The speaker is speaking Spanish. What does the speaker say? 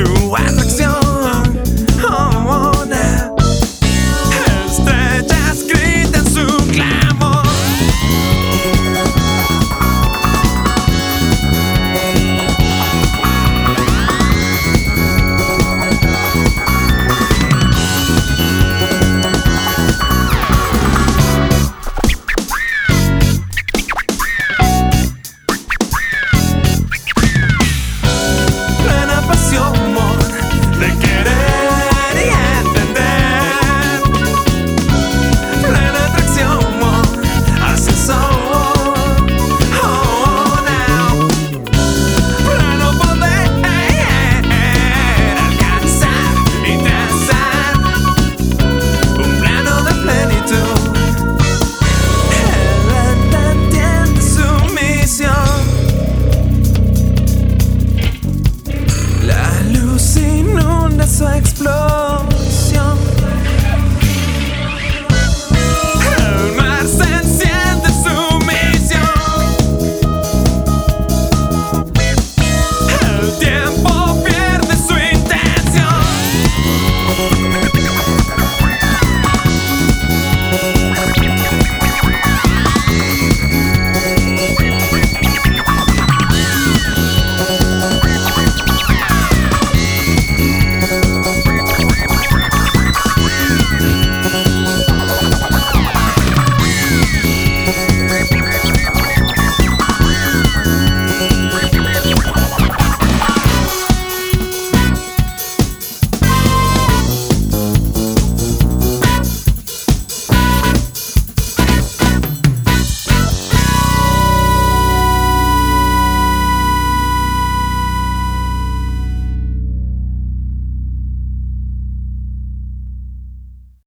su atracción. Oh, now. Estrellas gritan su clamor. Plena pasión de querer y entender, plena atracción hacia el sol. Oh, now. Pleno poder alcanzar y trazar un plano de plenitud. Él entiende su misión. La luz inunda su explosión.